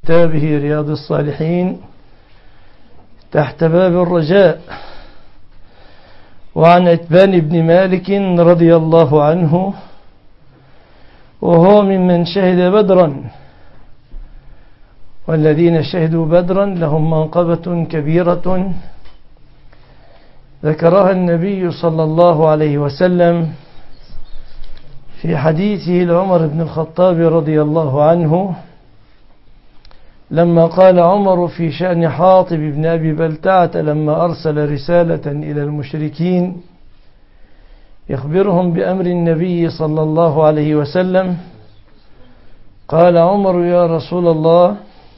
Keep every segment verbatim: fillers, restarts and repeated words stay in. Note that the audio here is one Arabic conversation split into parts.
كتابه رياض الصالحين تحت باب الرجاء. وعن عتبان بن مالك رضي الله عنه وهو ممن شهد بدرا، والذين شهدوا بدرا لهم منقبة كبيرة ذكرها النبي صلى الله عليه وسلم في حديثه لعمر بن الخطاب رضي الله عنه لما قال عمر في شأن حاطب بن أبي بلتعة لما أرسل رسالة إلى المشركين يخبرهم بأمر النبي صلى الله عليه وسلم، قال عمر: يا رسول الله،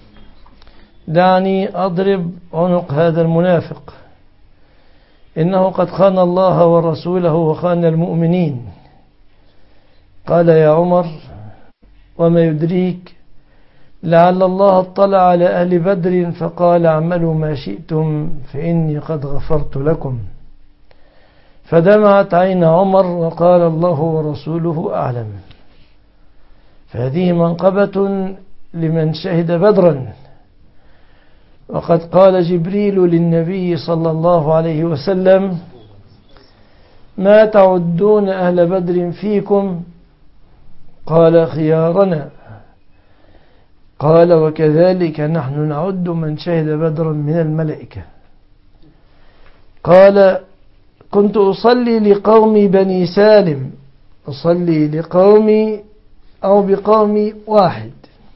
دعني أضرب عنق هذا المنافق، إنه قد خان الله ورسوله وخان المؤمنين. قال: يا عمر، وما يدريك لعل الله اطلع على أهل بدر فقال: اعملوا ما شئتم فإني قد غفرت لكم. فدمعت عين عمر وقال: الله ورسوله أعلم. فهذه منقبة لمن شهد بدرا. وقد قال جبريل للنبي صلى الله عليه وسلم: ما تعدون أهل بدر فيكم؟ قال: خيارنا. قال: وكذلك نحن نعد من شهد بدرا من الملائكة. قال: كنت أصلي لقومي بني سالم، أصلي لقومي أو بقومي واحد،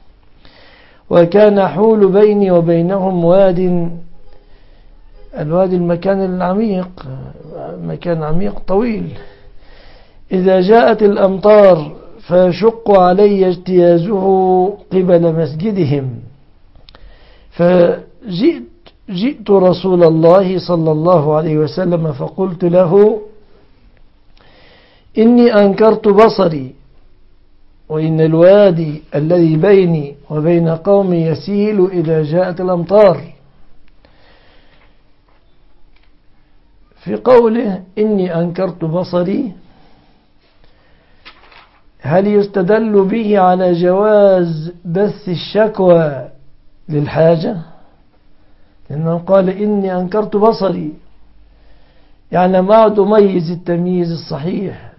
وكان حول بيني وبينهم واد، الوادي المكان العميق، مكان عميق طويل، إذا جاءت الأمطار فيشق علي اجتيازه قبل مسجدهم. فجئت جئت رسول الله صلى الله عليه وسلم فقلت له: إني أنكرت بصري، وإن الوادي الذي بيني وبين قومي يسيل إذا جاءت الأمطار. في قوله إني أنكرت بصري، هل يستدل به على جواز بث الشكوى للحاجة؟ لأنه قال: إني أنكرت بصري، يعني ما عد أميز التمييز الصحيح،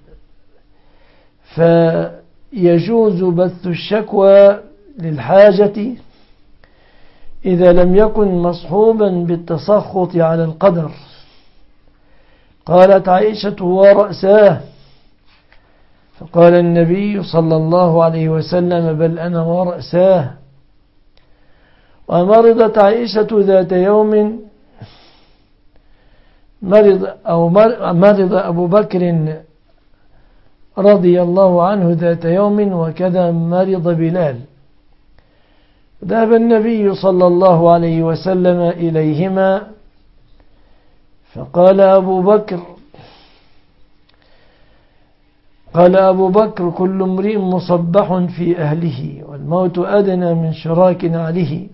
فيجوز بث الشكوى للحاجة إذا لم يكن مصحوبا بالتسخط على القدر. قالت عائشة: ورأساه. فقال النبي صلى الله عليه وسلم: بل أنا ورأساه. ومرضت عائشة ذات يوم، مرض أو مرض أبو بكر رضي الله عنه ذات يوم، وكذا مرض بلال. ذهب النبي صلى الله عليه وسلم إليهما، فقال أبو بكر قال أبو بكر: كل امرئ مصبح في أهله، والموت أدنى من شراك عليه.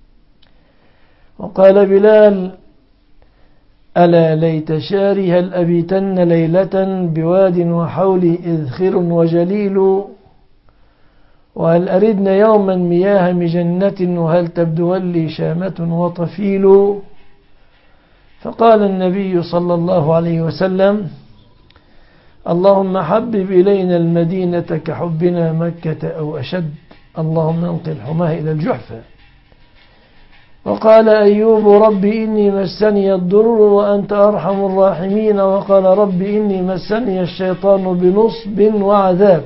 وقال بلال: ألا ليت شاري هل أبيتن ليلة بواد وحولي إذخر وجليل، وهل أردن يوما مياه مجنة، وهل تبدو لي شامة وطفيل. فقال النبي صلى الله عليه وسلم: اللهم حبب إلينا المدينة كحبنا مكة أو أشد، اللهم انقل حماه إلى الجحفة. وقال أيوب: رب إني مسني الضر وأنت أرحم الراحمين. وقال: رب إني مسني الشيطان بنصب وعذاب.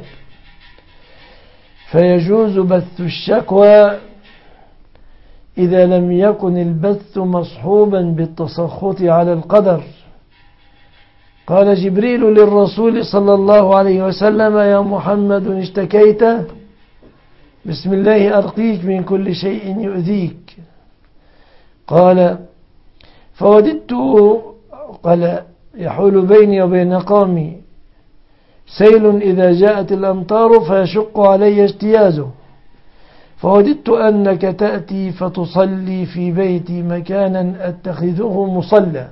فيجوز بث الشكوى إذا لم يكن البث مصحوبا بالتسخط على القدر. قال جبريل للرسول صلى الله عليه وسلم: يا محمد، اشتكيت؟ بسم الله أرقيك من كل شيء يؤذيك. قال: فوددت، قال: يحول بيني وبين قومي سيل إذا جاءت الأمطار فيشق علي اجتيازه، فوددت أنك تأتي فتصلي في بيتي مكانا أتخذه مصلى،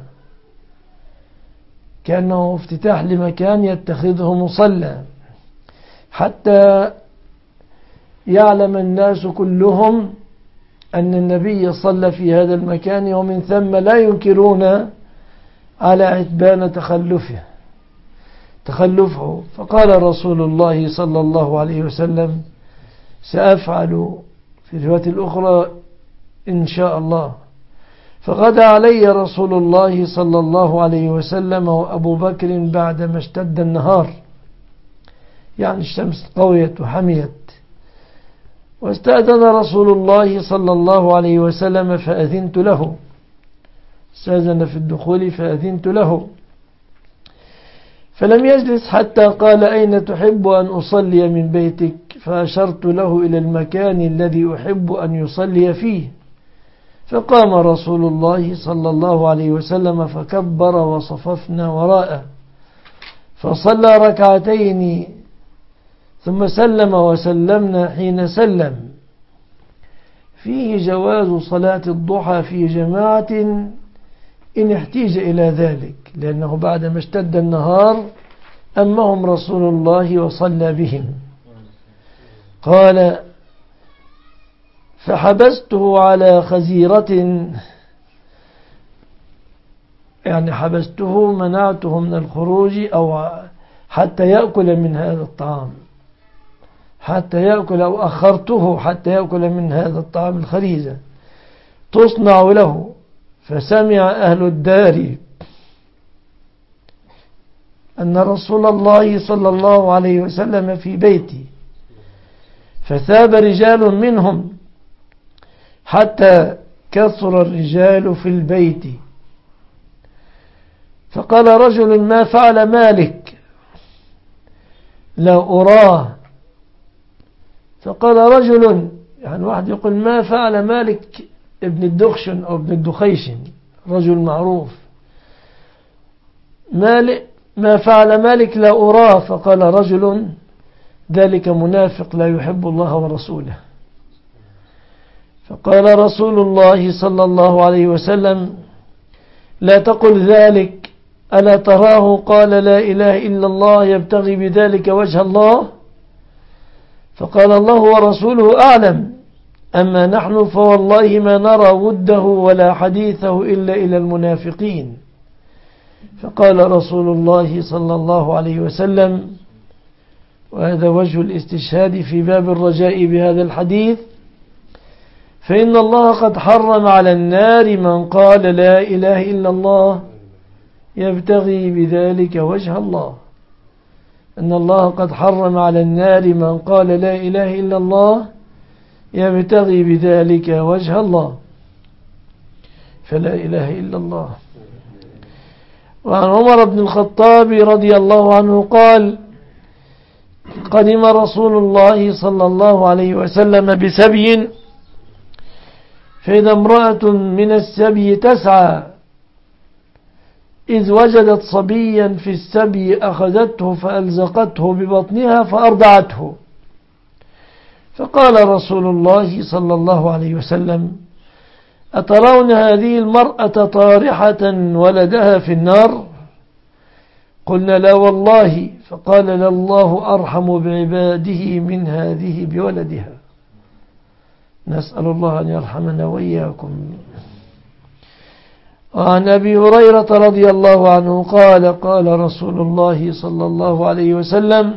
كأنه افتتاح لمكان يتخذه مصلى، حتى يعلم الناس كلهم أن النبي صلى في هذا المكان، ومن ثم لا ينكرون على عتبان تخلفه تخلفه فقال رسول الله صلى الله عليه وسلم: سأفعل في الرواية الأخرى إن شاء الله. فغدا علي رسول الله صلى الله عليه وسلم وأبو بكر بعدما اشتد النهار، يعني الشمس قويت وحميت، واستأذن رسول الله صلى الله عليه وسلم فأذنت له، استأذن في الدخول فأذنت له، فلم يجلس حتى قال: أين تحب أن أصلي من بيتك؟ فأشرت له إلى المكان الذي أحب أن يصلي فيه، فقام رسول الله صلى الله عليه وسلم فكبر وصففنا وراءه، فصلى ركعتين ثم سلم وسلمنا حين سلم. فيه جواز صلاة الضحى في جماعة إن احتيج إلى ذلك، لأنه بعدما اشتد النهار أمهم رسول الله وصلى بهم. قال: فحبسته على خزيرة، يعني حبسته منعته من الخروج أو حتى يأكل من هذا الطعام، حتى يأكل أو أخرته حتى يأكل من هذا الطعام الخريزة تصنع له. فسمع أهل الدار أن رسول الله صلى الله عليه وسلم في بيتي، فثاب رجال منهم حتى كثر الرجال في البيت. فقال رجل: ما فعل مالك؟ لا أراه. فقال رجل، يعني واحد يقول: ما فعل مالك ابن الدخشن أو ابن الدخيشن، رجل معروف، مالك ما فعل مالك؟ لا أراه. فقال رجل: ذلك منافق لا يحب الله ورسوله. فقال رسول الله صلى الله عليه وسلم: لا تقل ذلك، ألا تراه قال لا إله إلا الله يبتغي بذلك وجه الله؟ فقال: الله ورسوله أعلم، أما نحن فوالله ما نرى وده ولا حديثه إلا إلى المنافقين. فقال رسول الله صلى الله عليه وسلم، وهذا وجه الاستشهاد في باب الرجاء بهذا الحديث: فإن الله قد حرم على النار من قال لا إله إلا الله يبتغي بذلك وجه الله. أن الله قد حرم على النار من قال لا إله إلا الله يبتغي بذلك وجه الله، فلا إله إلا الله. وعن عمر بن الخطاب رضي الله عنه قال: قدم رسول الله صلى الله عليه وسلم بسبي، فإذا امرأة من السبي تسعى، إذ وجدت صبيا في السبي أخذته فألزقته ببطنها فأرضعته. فقال رسول الله صلى الله عليه وسلم: أترون هذه المرأة طارحة ولدها في النار؟ قلنا: لا والله. فقال: لله أرحم بعباده من هذه بولدها. نسأل الله أن يرحمنا وإياكم. وعن أبي هريرة رضي الله عنه قال: قال رسول الله صلى الله عليه وسلم: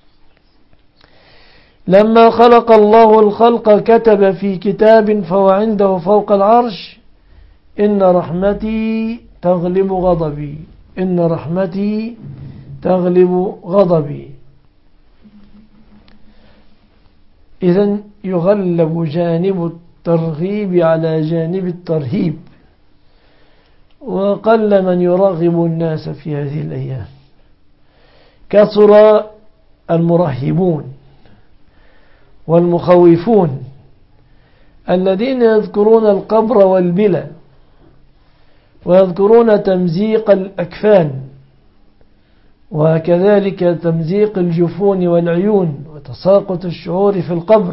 لما خلق الله الخلق كتب في كتاب فهو عنده فوق العرش: إن رحمتي تغلب غضبي، إن رحمتي تغلب غضبي. إذن يغلب جانب الترغيب على جانب الترهيب، وقل من يرغب الناس في هذه الأيام. كثر المرهبون والمخوفون الذين يذكرون القبر والبلى، ويذكرون تمزيق الأكفان، وكذلك تمزيق الجفون والعيون وتساقط الشعور في القبر.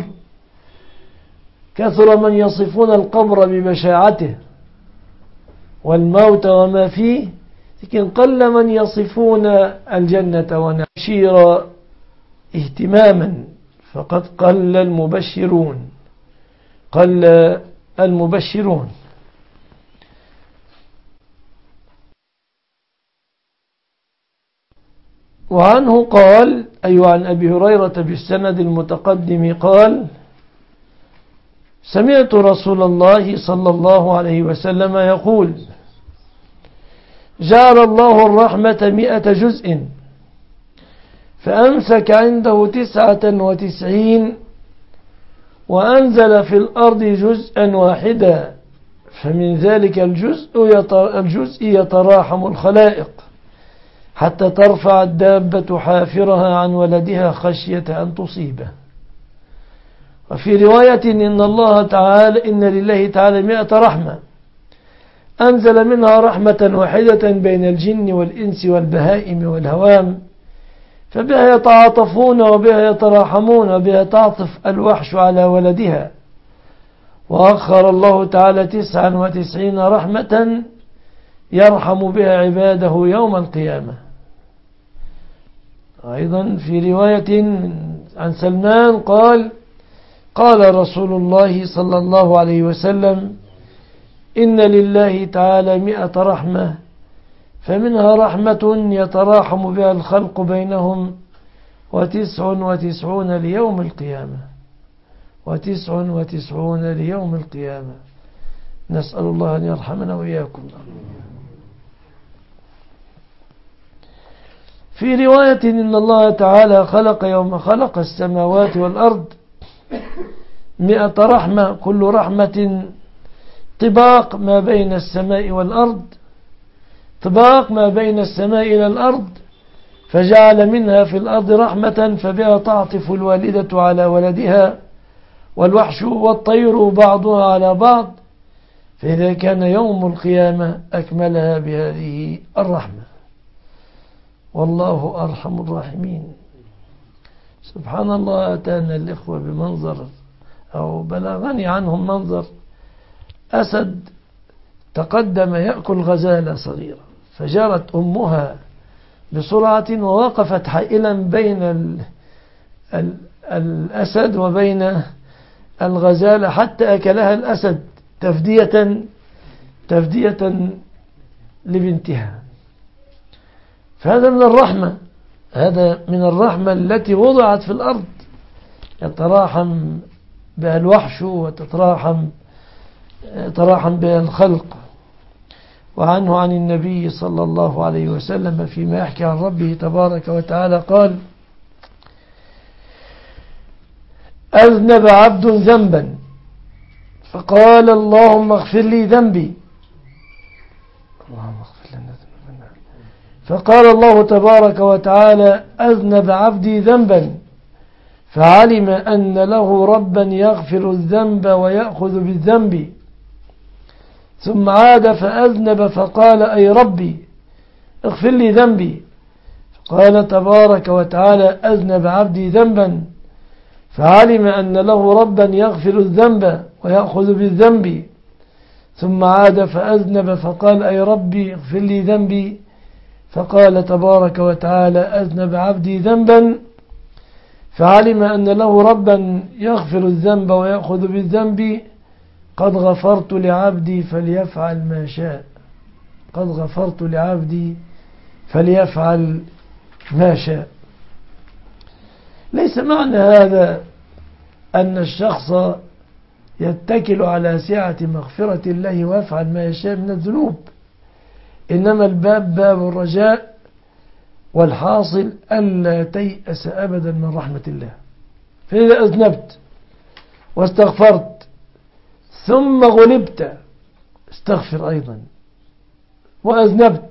كثر من يصفون القبر ببشاعته والموت وما فيه، لكن قل من يصفون الجنة ونعشير اهتماما، فقد قل المبشرون، قل المبشرون. وعنه قال أي عن أبي هريرة بالسند المتقدم قال سمعت رسول الله صلى الله عليه وسلم يقول جعل الله الرحمة مئة جزء فأمسك عنده تسعة وتسعين وأنزل في الأرض جزءا واحدا فمن ذلك الجزء الجزء يتراحم الخلائق حتى ترفع الدابة حافرها عن ولدها خشية أن تصيبه. وفي رواية إن الله تعالى إن لله تعالى مئة رحمة أنزل منها رحمة واحدة بين الجن والإنس والبهائم والهوام فبها يتعاطفون وبها يتراحمون وبها تعطف الوحش على ولدها. وأخر الله تعالى تسعا وتسعين رحمة يرحم بها عباده يوم القيامة. أيضا في رواية عن سلمان قال قال رسول الله صلى الله عليه وسلم إن لله تعالى مئة رحمة فمنها رحمة يتراحم بها الخلق بينهم وتسع وتسعون ليوم القيامة وتسع وتسعون ليوم القيامة. نسأل الله أن يرحمنا وإياكم. في رواية إن الله تعالى خلق يوم خلق السماوات والأرض مئة رحمة كل رحمة طباق ما بين السماء والأرض طباق ما بين السماء إلى الأرض فجعل منها في الأرض رحمة فبها تعطف الوالدة على ولدها والوحش والطير بعضها على بعض فإذا كان يوم القيامة أكملها بهذه الرحمة. والله أرحم الراحمين. سبحان الله أتانا الإخوة بمنظر أو بلغني عنهم منظر أسد تقدم يأكل غزالة صغيرة فجرت أمها بسرعة ووقفت حائلا بين ال ال الأسد وبين الغزالة حتى أكلها الأسد تفدية تفدية لبنتها. فهذا من الرحمة هذا من الرحمة التي وضعت في الأرض يتراحم بها الوحش وتتراحم يتراحم بها الخلق. وعنه عن النبي صلى الله عليه وسلم فيما يحكي عن ربه تبارك وتعالى قال أذنب عبد ذنبا فقال اللهم اغفر لي ذنبي اللهم اغفر لنا ذنبنا فقال الله تبارك وتعالى أذنب عبدي ذنبا فعلم أن له ربا يغفر الذنب ويأخذ بالذنب ثم عاد فأذنب فقال أي ربي اغفر لي ذنبي فقال تبارك وتعالى أذنب عبدي ذنبا فعلم أن له ربا يغفر الذنب ويأخذ بالذنب ثم عاد فأذنب فقال أي ربي اغفر لي ذنبي فقال تبارك وتعالى أذنب عبدي ذنبا فعلم أن له ربا يغفر الذنب ويأخذ بالذنب قد غفرت لعبدي فليفعل ما شاء قد غفرت لعبدي فليفعل ما شاء. ليس معنى هذا أن الشخص يتكل على سعة مغفرة الله ويفعل ما يشاء من الذنوب إنما الباب باب الرجاء والحاصل ألا تيأس أبدا من رحمة الله. فإذا أذنبت واستغفرت ثم غلبت استغفر أيضا وأذنبت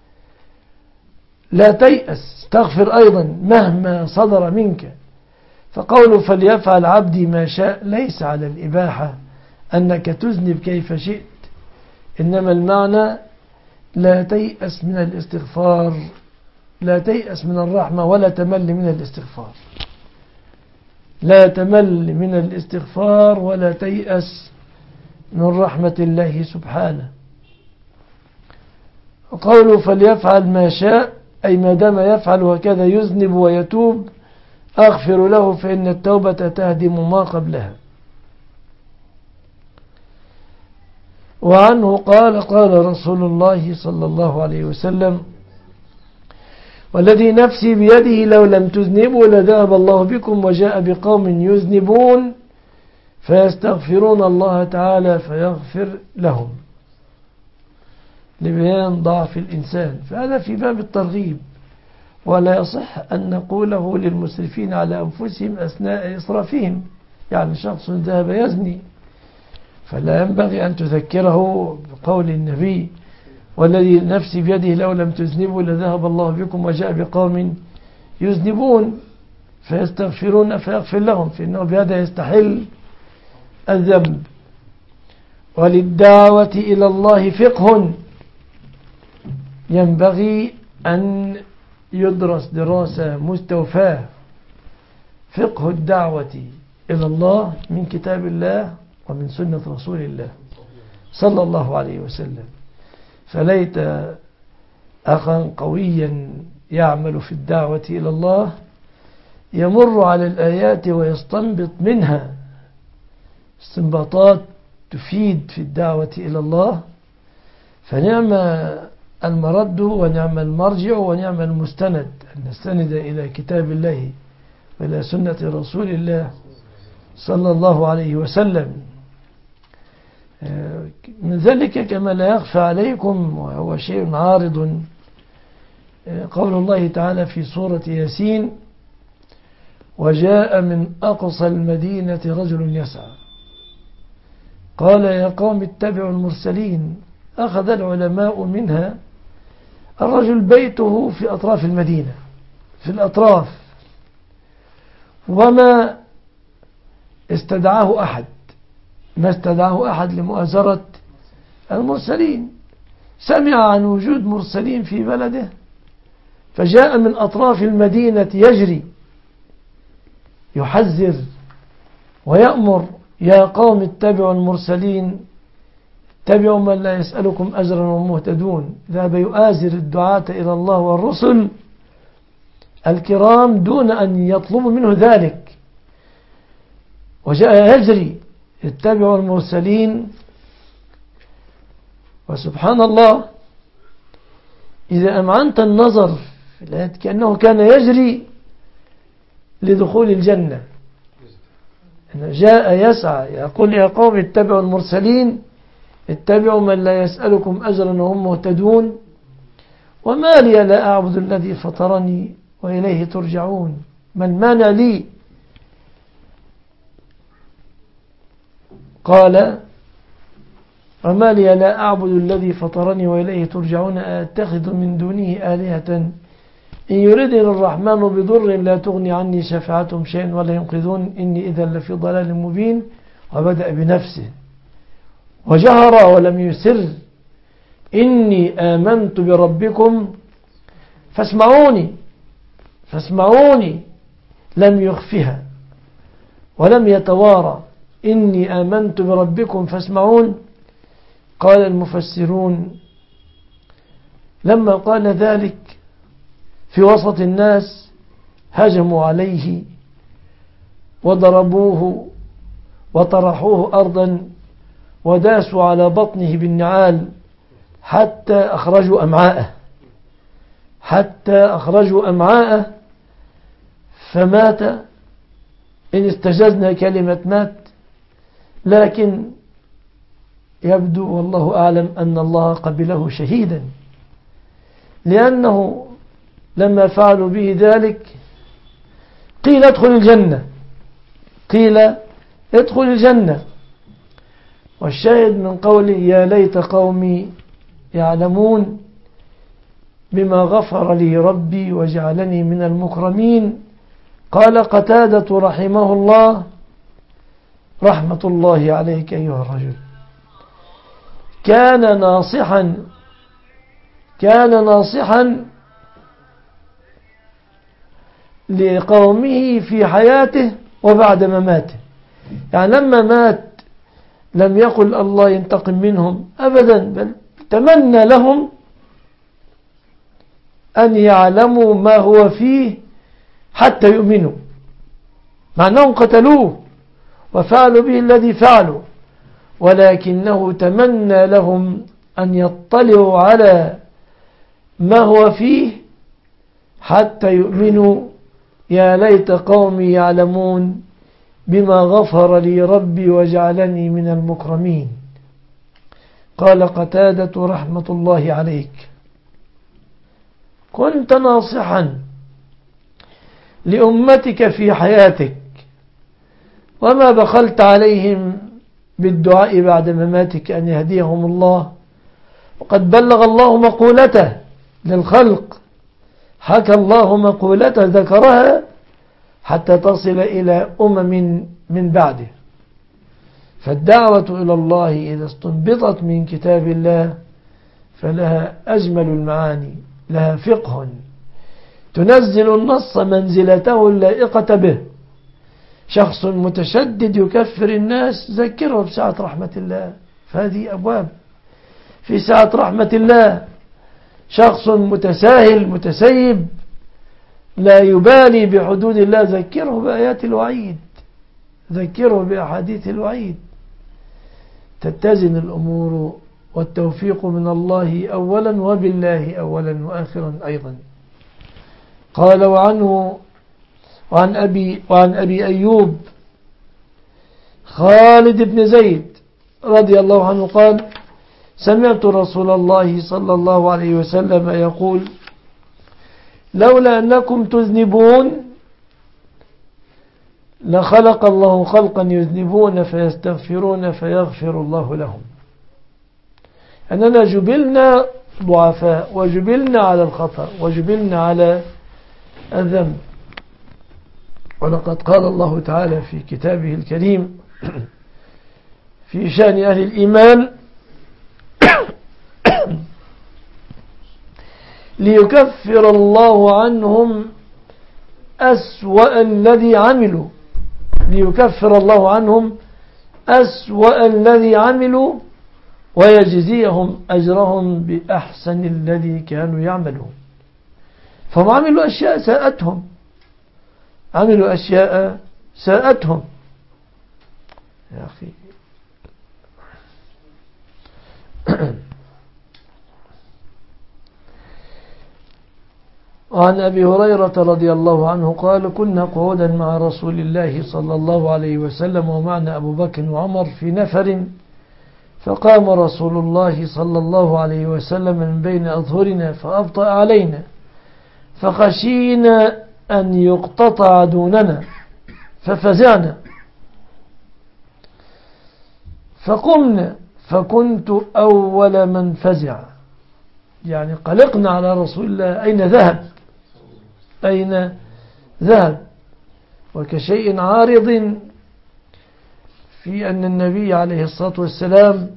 لا تيأس استغفر أيضا مهما صدر منك. فقوله فليفعل عبدي ما شاء ليس على الإباحة أنك تذنب كيف شئت إنما المعنى لا تيأس من الاستغفار لا تيأس من الرحمة ولا تمل من الاستغفار لا تمل من الاستغفار ولا تيأس من رحمة الله سبحانه. وقوله فليفعل ما شاء أي ما دام يفعل وكذا يذنب ويتوب أغفر له فإن التوبة تهدم ما قبلها. وعنه قال قال رسول الله صلى الله عليه وسلم: والذي نفسي بيده لو لم تذنبوا لذهب الله بكم وجاء بقوم يذنبون فيستغفرون الله تعالى فيغفر لهم، لبيان ضعف الإنسان. فهذا في باب الترغيب، ولا يصح أن نقوله للمسرفين على أنفسهم أثناء إسرافهم. يعني شخص ذهب يزني فلا ينبغي أن تذكره بقول النبي: والذي نفسي بيده لو لم تذنبوا لذهب الله بكم وجاء بقوم يذنبون فيستغفرون فيغفر لهم، فإنه بهذا يستحل الذنب. وللدعوة إلى الله فقه ينبغي أن يدرس دراسة مستوفاة، فقه الدعوة إلى الله من كتاب الله ومن سنة رسول الله صلى الله عليه وسلم. فليت أخا قويا يعمل في الدعوة إلى الله يمر على الآيات ويستنبط منها استنباطات تفيد في الدعوة إلى الله، فنعم المرد ونعم المرجع ونعم المستند أن نستند إلى كتاب الله وإلى سنة رسول الله صلى الله عليه وسلم. من ذلك كما لا يخفى عليكم وهو شيء عارض قول الله تعالى في سورة ياسين: وجاء من أقصى المدينة رجل يسعى قال يا قوم اتبعوا المرسلين. أخذ العلماء منها الرجل بيته في أطراف المدينة، في الأطراف، وما استدعاه أحد ما استدعاه أحد لمؤازرة المرسلين. سمع عن وجود مرسلين في بلده فجاء من أطراف المدينة يجري يحذر ويأمر: يا قوم اتبعوا المرسلين، اتبعوا من لا يسألكم أجرا وهم مهتدون. ذهب يؤازر الدعاة إلى الله والرسل الكرام دون أن يطلبوا منه ذلك، وجاء يجري: اتبعوا المرسلين. وسبحان الله إذا أمعنت النظر في الآية كأنه كان يجري لدخول الجنة. جاء يسعى يقول: يا قوم اتبعوا المرسلين، اتبعوا من لا يسألكم أجرا وهم مهتدون. وما لي لا أعبد الذي فطرني وإليه ترجعون. من مانع لي؟ قال: وما لي لا أعبد الذي فطرني وإليه ترجعون، أتخذ من دونه آلهة إن يردني الرحمن بضر لا تغني عني شفاعتهم شيئا ولا ينقذون إني إذا لفي ضلال مبين. وبدأ بنفسه وجهر ولم يسر: إني آمنت بربكم فاسمعوني فاسمعوني لم يخفها ولم يتوارى: إني آمنت بربكم فاسمعون. قال المفسرون: لما قال ذلك في وسط الناس هجموا عليه وضربوه وطرحوه أرضا وداسوا على بطنه بالنعال حتى أخرجوا أمعاءه حتى أخرجوا أمعاءه فمات. إن استجزنا كلمة مات، لكن يبدو والله أعلم أن الله قبله شهيدا، لأنه لما فعلوا به ذلك قيل ادخل الجنة قيل ادخل الجنة. والشاهد من قوله: يا ليت قومي يعلمون بما غفر لي ربي وجعلني من المكرمين. قال قتادة رحمه الله: رحمة الله عليك أيها الرجل، كان ناصحا كان ناصحا لقومه في حياته وبعد مماته. يعني لما مات لم يقل الله ينتقم منهم أبدا، بل تمنى لهم أن يعلموا ما هو فيه حتى يؤمنوا، مع أنهم قتلوه وفعلوا به الذي فعلوا ولكنه تمنى لهم أن يطلعوا على ما هو فيه حتى يؤمنوا. يا ليت قومي يعلمون بما غفر لي ربي وجعلني من المكرمين. قال قتادة رحمة الله عليك: كنت ناصحا لأمتك في حياتك، وما بخلت عليهم بالدعاء بعد مماتك أن يهديهم الله، وقد بلغ الله مقولته للخلق، حكى الله مقولته ذكرها حتى تصل إلى أمم من بعده. فالدعوة إلى الله إذا استنبطت من كتاب الله فلها أجمل المعاني، لها فقه تنزل النص منزلته اللائقة به. شخص متشدد يكفر الناس، ذكره بسعة رحمة الله، فهذه أبواب في سعة رحمة الله. شخص متساهل متسيب لا يبالي بحدود الله، ذكره بآيات الوعيد، ذكره بأحاديث الوعيد. تتزن الأمور والتوفيق من الله أولا، وبالله أولا وآخرا أيضا. قال وعنه وعن أبي, وعن أبي أيوب خالد بن زيد رضي الله عنه قال: سمعت رسول الله صلى الله عليه وسلم يقول: لولا أنكم تذنبون لخلق الله خلقا يذنبون فيستغفرون فيغفر الله لهم. أننا جبلنا ضعفاء، وجبلنا على الخطأ، وجبلنا على الذنب. ولقد قال الله تعالى في كتابه الكريم في شأن أهل الإيمان: ليكفر الله عنهم أسوأ الذي عملوا ليكفر الله عنهم أسوأ الذي عملوا ويجزيهم أجرهم بأحسن الذي كانوا يعملون. فهم عملوا أشياء ساءتهم عملوا أشياء ساءتهم يا أخي. وعن أبي هريرة رضي الله عنه قال: كنا قعودا مع رسول الله صلى الله عليه وسلم ومعنا أبو بكر وعمر في نفر، فقام رسول الله صلى الله عليه وسلم من بين أظهرنا فأبطأ علينا، فخشينا أن يقتطع دوننا ففزعنا، فقمنا فكنت أول من فزع، يعني قلقنا على رسول الله أين ذهب أين ذهب وكشيء عارض في أن النبي عليه الصلاة والسلام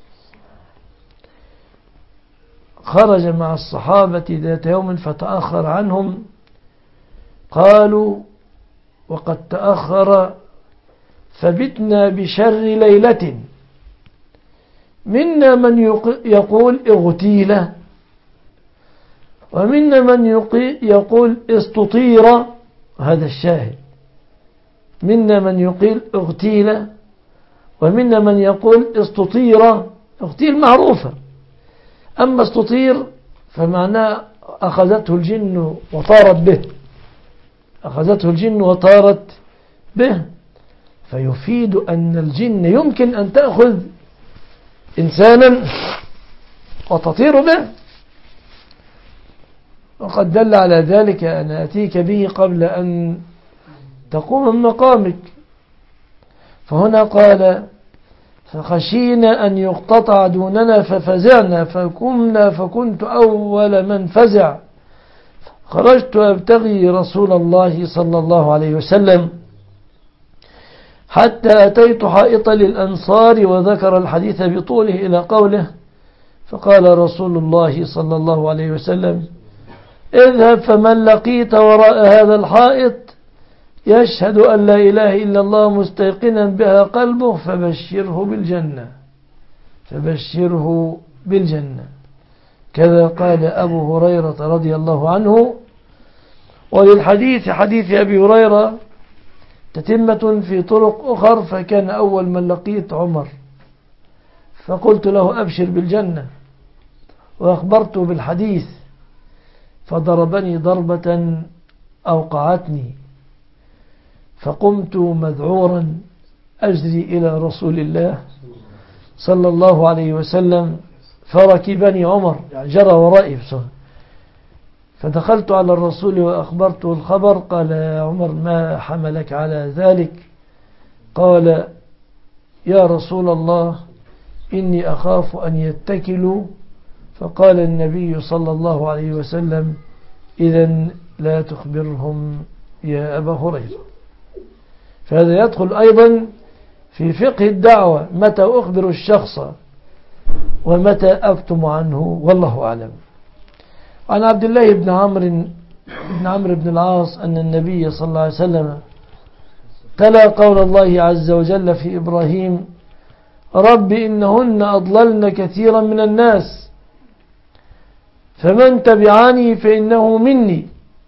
خرج مع الصحابة ذات يوم فتأخر عنهم. قالوا: وقد تأخر فبتنا بشر ليلة، منا من يقول اغتيل، ومنا من يقول استطير، هذا الشاهد، منا من يقول اغتيل ومنا من يقول استطير. اغتيل معروفة، أما استطير فمعناه أخذته الجن وطارت به أخذته الجن وطارت به فيفيد أن الجن يمكن أن تأخذ إنسانا وتطير به. وقد دل على ذلك أن أتيك به قبل أن تقوم من مقامك. فهنا قال: فخشينا أن يقتطع دوننا ففزعنا، فكمنا فكنت أول من فزع، خرجت أبتغي رسول الله صلى الله عليه وسلم حتى أتيت حائطا للأنصار، وذكر الحديث بطوله إلى قوله: فقال رسول الله صلى الله عليه وسلم: اذهب فمن لقيت وراء هذا الحائط يشهد أن لا إله إلا الله مستيقنا بها قلبه فبشره بالجنة فبشره بالجنة كذا قال أبو هريرة رضي الله عنه. وللحديث حديث أبي هريرة تتمة في طرق أخر، فكان أول من لقيت عمر فقلت له أبشر بالجنة وأخبرته بالحديث، فضربني ضربة أوقعتني، فقمت مذعورا أجري إلى رسول الله صلى الله عليه وسلم، فركبني عمر، يعني جرى ورائي بسرعة، فدخلت على الرسول وأخبرته الخبر. قال يا عمر ما حملك على ذلك؟ قال يا رسول الله إني أخاف أن يتكلوا. فقال النبي صلى الله عليه وسلم إذن لا تخبرهم يا أبا هريرة. فهذا يدخل أيضا في فقه الدعوة، متى أخبر الشخص ومتى أكتم عنه، والله أعلم. عن عبد الله بن عمرو بن عمرو بن العاص أن النبي صلى الله عليه وسلم تلا قول الله عز وجل في إبراهيم رب إنهن أضللن كثيرا من الناس فمن تبعني فإنه مني.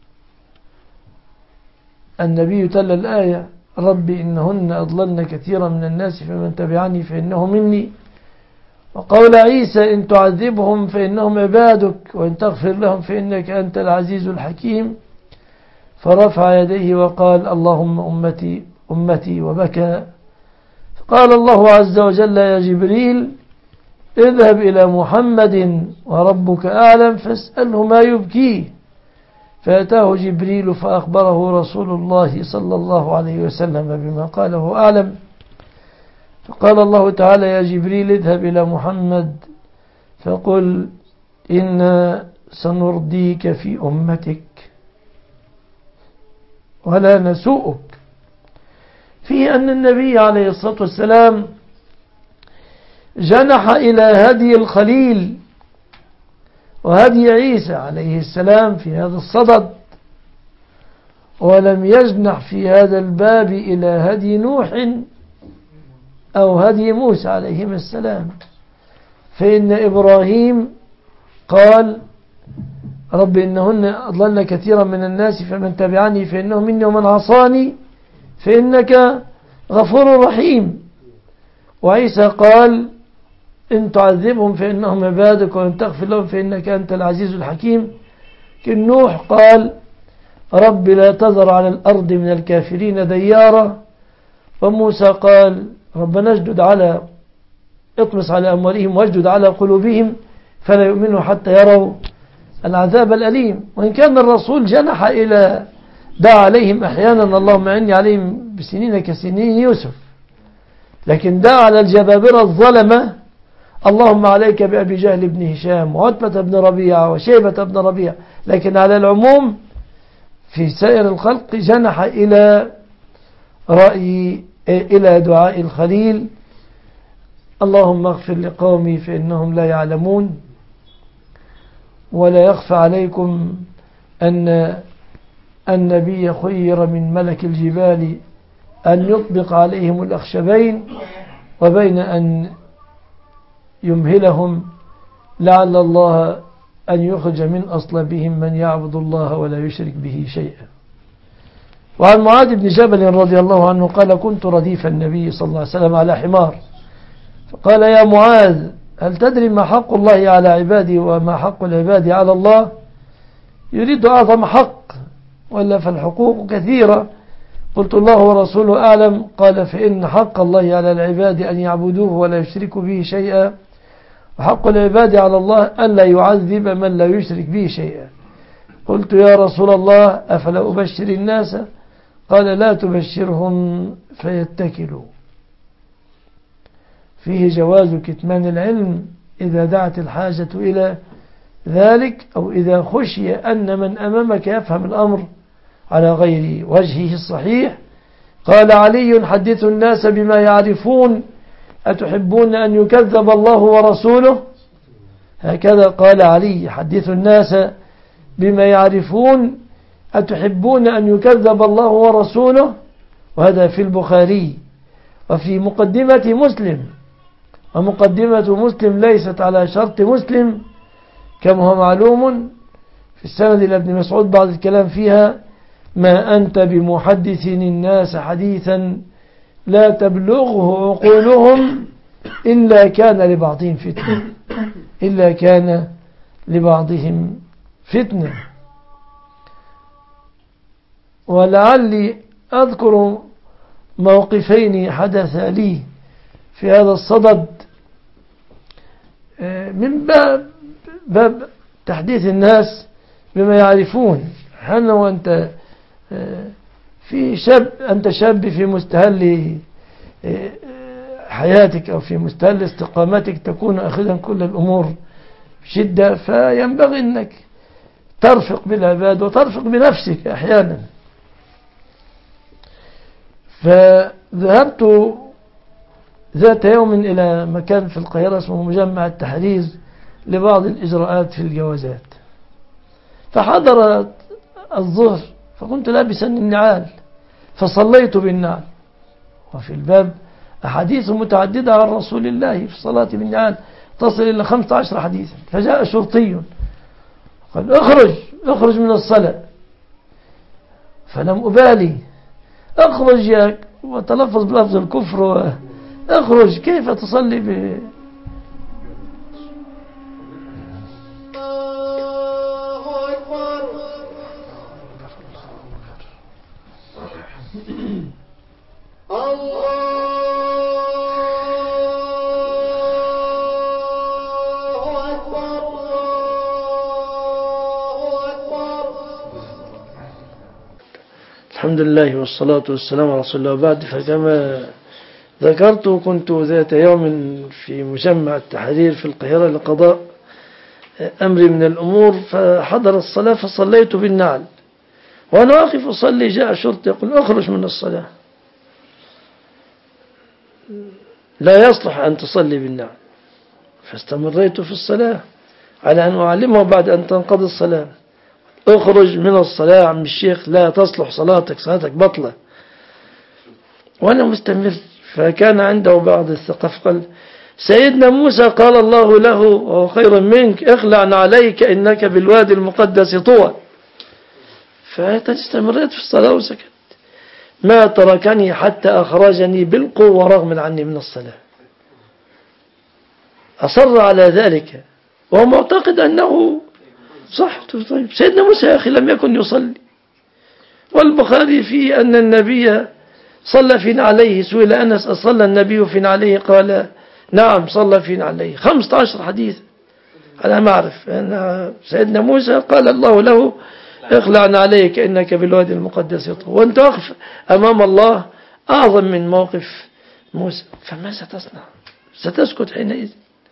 النبي تلا الآية رب إنهن أضللن كثيرا من الناس فمن تبعني فإنه مني. وقول عيسى إن تعذبهم فإنهم عبادك وإن تغفر لهم فإنك أنت العزيز الحكيم. فرفع يديه وقال اللهم أمتي أمتي وبكى. فقال الله عز وجل يا جبريل اذهب إلى محمد وربك أعلم فاسأله ما يبكيه. فأتاه جبريل فأخبره رسول الله صلى الله عليه وسلم بما قاله أعلم. فقال الله تعالى يا جبريل اذهب إلى محمد فقل إنا سنرضيك في أمتك ولا نسوءك. فيه أن النبي عليه الصلاة والسلام جنح إلى هدي الخليل وهدي عيسى عليه السلام في هذا الصدد، ولم يجنح في هذا الباب إلى هدي نوح أو هدي موسى عليهم السلام. فإن إبراهيم قال رب إنهن أضللن كثيرا من الناس فمن تبعني فإنه مني ومن عصاني فإنك غفور رحيم. وعيسى قال إن تعذبهم فإنهم عبادك وإن تغفر لهم فإنك أنت العزيز الحكيم. كن نوح قال رب لا تذر على الأرض من الكافرين ديارا. وموسى قال ربنا اجدد على اطمس على أموالهم واجدد على قلوبهم فلا يؤمنوا حتى يروا العذاب الأليم. وإن كان الرسول جنح إلى دعا عليهم أحيانا اللهم أعني عليهم بسنين كسنين يوسف، لكن دعا على الجبابرة الظلمة اللهم عليك بأبي جهل بن هشام وعتبة بن ربيعة وشيبة بن ربيعة. لكن على العموم في سائر الخلق جنح إلى رأي إلى دعاء الخليل اللهم اغفر لقومي فإنهم لا يعلمون. ولا يخفى عليكم أن النبي خير من ملك الجبال أن يطبق عليهم الأخشبين وبين أن يمهلهم لعل الله أن يخرج من أصلابهم من يعبد الله ولا يشرك به شيئا. وعن معاذ بن جبل رضي الله عنه قال كنت رديف النبي صلى الله عليه وسلم على حمار فقال يا معاذ هل تدري ما حق الله على عباده وما حق العباد على الله؟ يريد أعظم حق ولا فالحقوق كثيرة. قلت الله ورسوله أعلم. قال فإن حق الله على العباد أن يعبدوه ولا يشركوا به شيئا وحق العباد على الله أن لا يعذب من لا يشرك به شيئا. قلت يا رسول الله أفلا أبشر الناس؟ قال لا تبشرهم فيتكلوا. فيه جواز كتمان العلم إذا دعت الحاجة إلى ذلك أو إذا خشي أن من أمامك يفهم الأمر على غير وجهه الصحيح. قال علي حدثوا الناس بما يعرفون أتحبون أن يكذب الله ورسوله؟ هكذا قال علي حدثوا الناس بما يعرفون أتحبون أن يكذب الله ورسوله. وهذا في البخاري وفي مقدمة مسلم. ومقدمة مسلم ليست على شرط مسلم كما هو معلوم. في السند إلى ابن مسعود بعض الكلام فيها ما أنت بمحدث الناس حديثا لا تبلغه عقولهم إلا كان لبعضهم فتنة إلا كان لبعضهم فتنة. ولعلي أذكر موقفين حدث لي في هذا الصدد من باب, باب تحديث الناس بما يعرفون. حنا وأنت في شاب أنت شاب في مستهل حياتك أو في مستهل استقامتك تكون أخذا كل الأمور بشدة، فينبغي أنك ترفق بالعباد وترفق بنفسك أحيانا. فذهبت ذات يوم إلى مكان في القاهرة اسمه مجمع التحرير لبعض الإجراءات في الجوازات، فحضر الظهر فكنت لابسا النعال فصليت بالنعل. وفي الباب أحاديث متعددة عن رسول الله في الصلاة بالنعال تصل إلى خمسة عشر حديثا. فجاء شرطي قال اخرج اخرج من الصلاة، فلم أبالي اخرج يا وتلفظ بلفظ الكفر اخرج كيف تصلي ب الحمد لله والصلاة والسلام على رسول الله. وبعد، فكما ذكرت كنت ذات يوم في مجمع التحرير في القاهرة لقضاء أمر من الأمور، فحضر الصلاة فصليت بالنعل، وأنا واقف أصلي جاء شرطي يقول أخرج من الصلاة، لا يصلح أن تصلي بالنعل. فاستمريت في الصلاة على أن أعلمه بعد أن تنقضي الصلاة اخرج من الصلاة عم الشيخ، لا تصلح صلاتك صلاتك بطلة. وأنا مستمر. فكان عنده بعض الثقف قال سيدنا موسى قال الله له وهو خير منك اخلع عليك إنك بالوادي المقدس طوى. فاستمريت في الصلاة وسكت، ما تركني حتى أخرجني بالقوة رغم عني من الصلاة. أصر على ذلك وهو معتقد أنه صح. طيب سيدنا موسى يا أخي لم يكن يصلي، والبخاري فيه أن النبي صلى في عليه، سئل أنس أصلى النبي في عليه قال نعم صلى في عليه. خمسة عشر حديث على ما أعرف أن سيدنا موسى قال الله له اخلع عليك إنك بالوادي المقدس طوى. وأنت واقف أمام الله أعظم من موقف موسى، فما ستصنع؟ ستسكت حينئذ.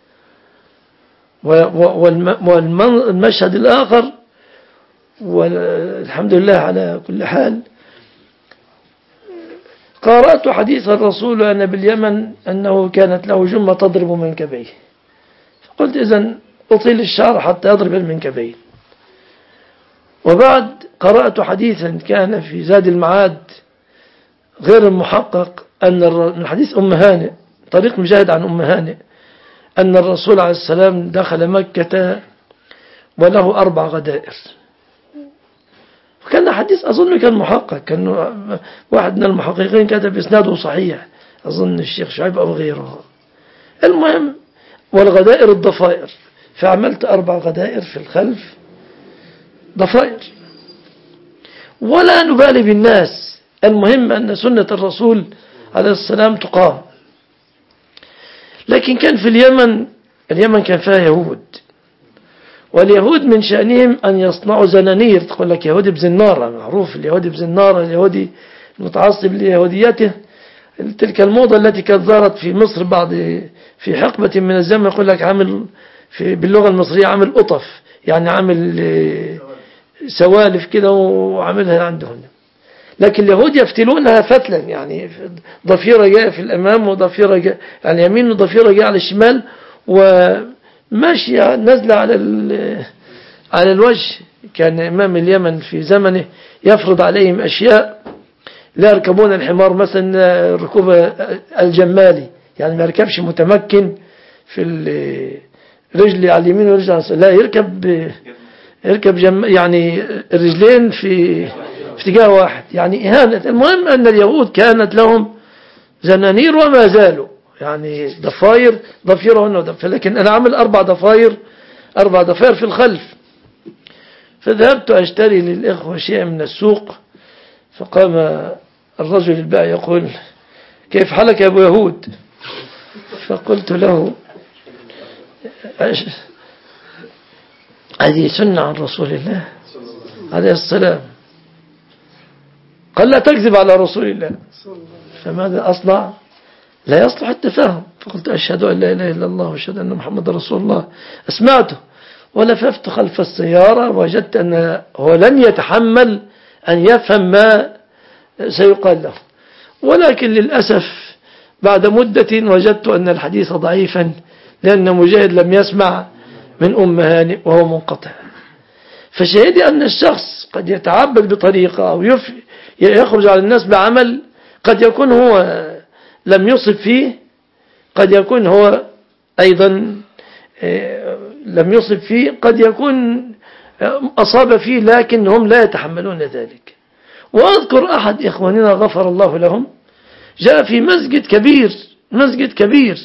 والمشهد الآخر، والحمد لله على كل حال، قرأت حديث الرسول أن باليمن أنه كانت له جمة تضرب منكبيه، فقلت إذن أطيل الشعر حتى يضرب المنكبين. وبعد قرأت حديثا كان في زاد المعاد غير المحقق، أن من حديث أم هانئ طريق مجاهد عن أم هانئ أن الرسول عليه السلام دخل مكة وله أربع غدائر. وكان حديث أظن كان محقق، كان واحد من المحققين كتب إسناده صحيح، أظن الشيخ شعيب أو غيره. المهم، والغدائر الضفائر، فعملت أربع غدائر في الخلف ضفائر، ولا نبالي بالناس، المهم أن سنة الرسول عليه السلام تقام. لكن كان في اليمن، اليمن كان فيها يهود، واليهود من شأنهم أن يصنعوا زنانير. تقول لك يهودي بزنارة، معروف اليهودي بزنارة، اليهودي المتعصب ليهوديته. تلك الموضة التي كانت ظهرت في مصر بعض في حقبة من الزمن، يقول لك عامل في باللغة المصرية عامل قطف، يعني عامل سوالف كده وعاملها عندهم. لكن اليهود يفتلونها فتلا، يعني ضفيرة جاء في الأمام وضفيرة جاء على اليمين وضفيرة جاء على الشمال، وماشية نزلة على على الوجه. كان إمام اليمن في زمنه يفرض عليهم أشياء، لا يركبون الحمار مثلا ركوب الجمالي، يعني ما يركبش متمكن في الرجل على اليمين والرجل على اليسار، لا يركب يركب جم يعني الرجلين في في اتجاه واحد، يعني إهانة. المهم أن اليهود كانت لهم زنانير وما زالوا، يعني ضفاير ضفيرة هنا وضفيرة، لكن أنا عامل أربع ضفاير أربع ضفاير في الخلف. فذهبت أشتري للإخوة شيء من السوق، فقام الرجل البائع يقول: كيف حالك يا أبو يهود؟ فقلت له: هذه سنة عن رسول الله عليه السلام، قال: لا تكذب على رسول الله. فماذا أصنع؟ لا يصلح التفاهم. فقلت: أشهد أن لا إله إلا الله وأشهد أن محمد رسول الله. أسمعته ولففت خلف السيارة، وجدت أن هو لن يتحمل أن يفهم ما سيقال له، ولكن للأسف بعد مدة وجدت أن الحديث ضعيفا، لأن مجاهد لم يسمع من أم هانئ وهو منقطع. فشهدي أن الشخص قد يتعبد بطريقة أو يخرج على الناس بعمل قد يكون هو لم يصب فيه، قد يكون هو أيضا لم يصب فيه، قد يكون أصاب فيه لكنهم لا يتحملون ذلك. وأذكر أحد إخواننا غفر الله لهم جاء في مسجد كبير مسجد كبير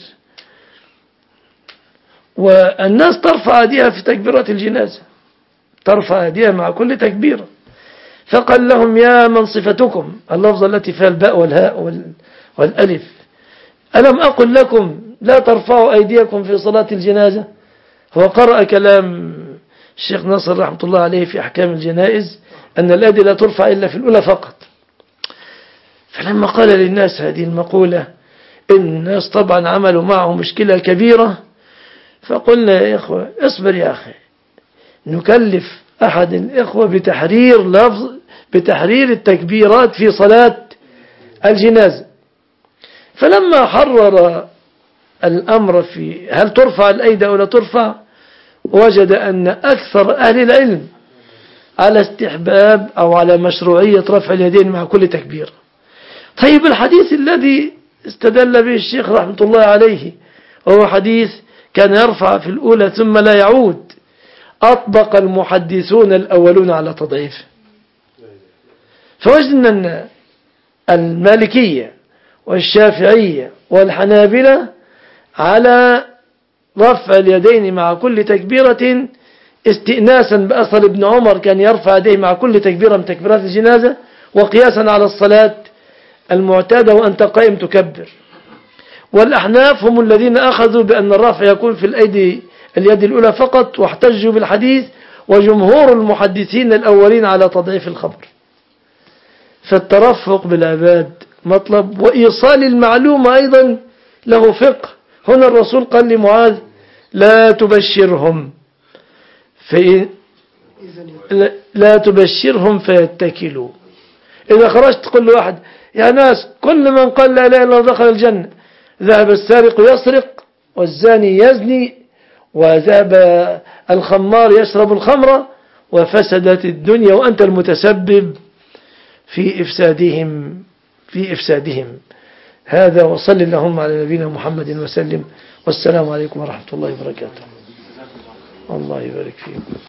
والناس ترفع أيديها في تكبيرات الجنازة، ترفع أيديها مع كل تكبيرة. فقال لهم: يا من صفتكم، اللفظة التي فيها الباء والهاء والألف، ألم أقل لكم لا ترفعوا أيديكم في صلاة الجنازة؟ هو قرأ كلام الشيخ ناصر رحمة الله عليه في أحكام الجنائز أن الأيدي لا ترفع إلا في الأولى فقط. فلما قال للناس هذه المقولة، الناس طبعا عملوا معه مشكلة كبيرة. فقلنا: يا إخوة اصبر يا أخي، نكلف أحد الإخوة بتحرير لفظ بتحرير التكبيرات في صلاة الجنازة. فلما حرر الأمر في هل ترفع الأيدي أو لا ترفع، وجد أن أكثر أهل العلم على استحباب أو على مشروعية رفع اليدين مع كل تكبير. طيب الحديث الذي استدل به الشيخ رحمة الله عليه وهو حديث كان يرفع في الأولى ثم لا يعود، أطبق المحدثون الأولون على تضعيف. فوجدنا أن المالكية والشافعية والحنابلة على رفع اليدين مع كل تكبيرة، استئناسا بأثر ابن عمر كان يرفع يديه مع كل تكبيرة من تكبيرات الجنازة، وقياسا على الصلاة المعتادة وأنت قائم تكبر. والأحناف هم الذين أخذوا بأن الرفع يكون في الأيدي اليد الأولى فقط، واحتجوا بالحديث، وجمهور المحدثين الأولين على تضعيف الخبر. فالترفق بالعباد مطلب، وإيصال المعلومة أيضا له فقه. هنا الرسول قال لمعاذ: لا تبشرهم في لا تبشرهم فيتكلوا. إذا خرجت تقول له واحد: يا ناس كل من قال لا إله إلا الله دخل الجنة. ذهب السارق يسرق، والزاني يزني، وذهب الخمار يشرب الخمر، وفسدت الدنيا وأنت المتسبب في إفسادهم في إفسادهم هذا. وصل اللهم على نبينا محمد وسلم، والسلام عليكم ورحمة الله وبركاته. الله يبارك فيكم.